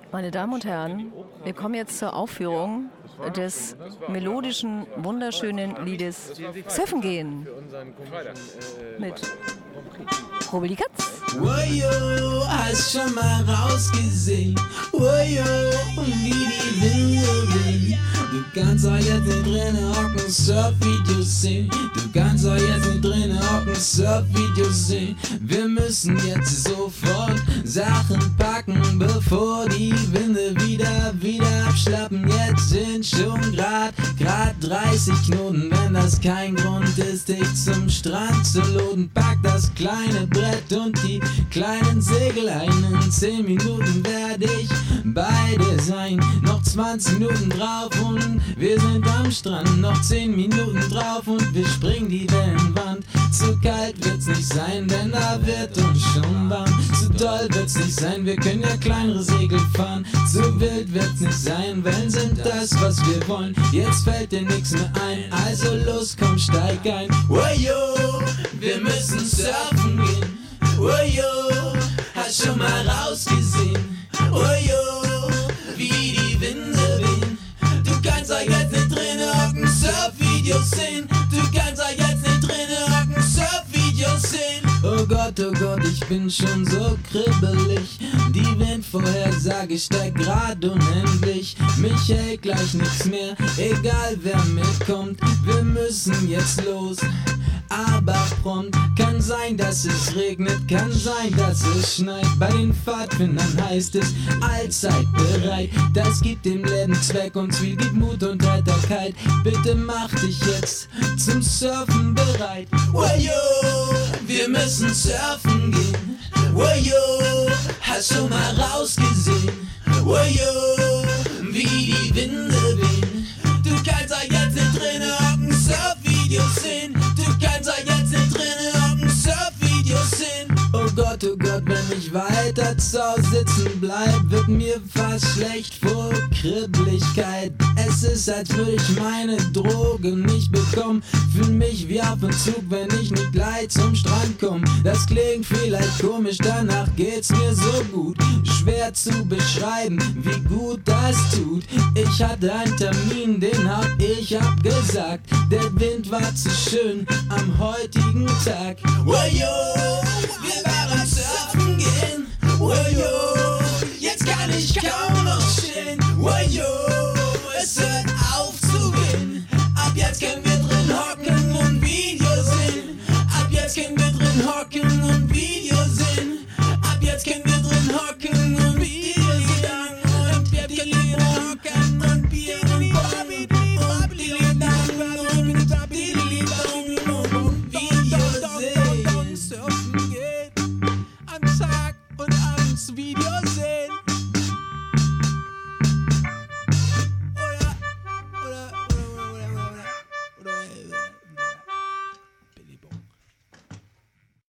Meine Damen und Herren, wir kommen jetzt zur Aufführung des melodischen, wunderschönen Liedes Surfen gehen mit Rubbel die Katz. Wojo, hast schon mal rausgesehen? Wojo, wie die Winde wehen. Du kannst auch jetzt nicht drinnen hocken, Surfvideos sehen. Du kannst auch jetzt nicht drinnen hocken, Surfvideos sehen. Wir müssen jetzt sofort Sachen packen, bevor die Winde wieder abschlappen. Jetzt sind schon grad 30 Knoten. Wenn das kein Grund ist, dich zum Strand zu loden, pack das kleine Brett und die kleinen Segel ein. In 10 Minuten werde ich bei dir sein. Noch 20 Minuten drauf und wir sind am Strand. Noch 10 Minuten drauf und wir springen die Wellenwand. Zu kalt wird's nicht sein, denn da wird uns schon warm. Zu doll wird's nicht sein, wir können ja kleinere Segel fahren. Zu wild wird's nicht sein, Wellen sind das, was wir wollen. Jetzt fällt dir nix mehr ein, also los, komm, steig ein. Wojo, wir müssen surfen gehen. Wojo, hast schon mal rausgesehen? Wojo, wie die Winde wehen. Du kannst auch jetzt nicht drinnen hocken, Surfvideos sehen. Du kannst auch jetzt nicht drinnen hocken, Surfvideos sehen. Oh Gott, ich bin schon so kribbelig. Die Windvorhersage steigt grad unendlich. Mich hält gleich nichts mehr, egal wer mitkommt. Wir müssen jetzt los, aber prompt. Kann sein, dass es regnet, kann sein, dass es schneit. Bei den Pfadfindern heißt es allzeit bereit. Das gibt dem Leben Zweck und Ziel, gibt Mut und Heiterkeit. Bitte mach dich jetzt zum Surfen bereit. Wojo, wir müssen surfen gehen. Wojo, hast schon mal rausgesehen? Wojo, wie die Winde wehen. Du kannst auch jetzt nicht drinnen hocken, Surfvideos sehen. Du kannst auch jetzt nicht drinnen hocken, Surfvideos sehen. Oh Gott, wenn ich weiter zu Hause sitzen bleib, wird mir fast schlecht vor Kribbeligkeit. Es ist, als würde ich meine Droge nicht bekommen. Fühl mich wie auf Entzug, wenn ich nicht gleich zum Strand komm. Das klingt vielleicht komisch, danach geht's mir so gut. Schwer zu beschreiben, wie gut das tut. Ich hatte einen Termin, den hab ich abgesagt. Der Wind war zu schön am heutigen Tag. Wojo, wir waren surfen gehen. Wojo, jetzt kann ich kaum noch stehen. Wojo, es hört auf zu gehen. Ab jetzt können wir drin hocken und Videos sehen. Ab jetzt können wir drin hocken und Videos sehen. Ab jetzt können wir drin hocken und Videos sehen. Und wir können hocken und Bier und Bobby und Videos sehen. Surfen geht am Tag und abends Videos.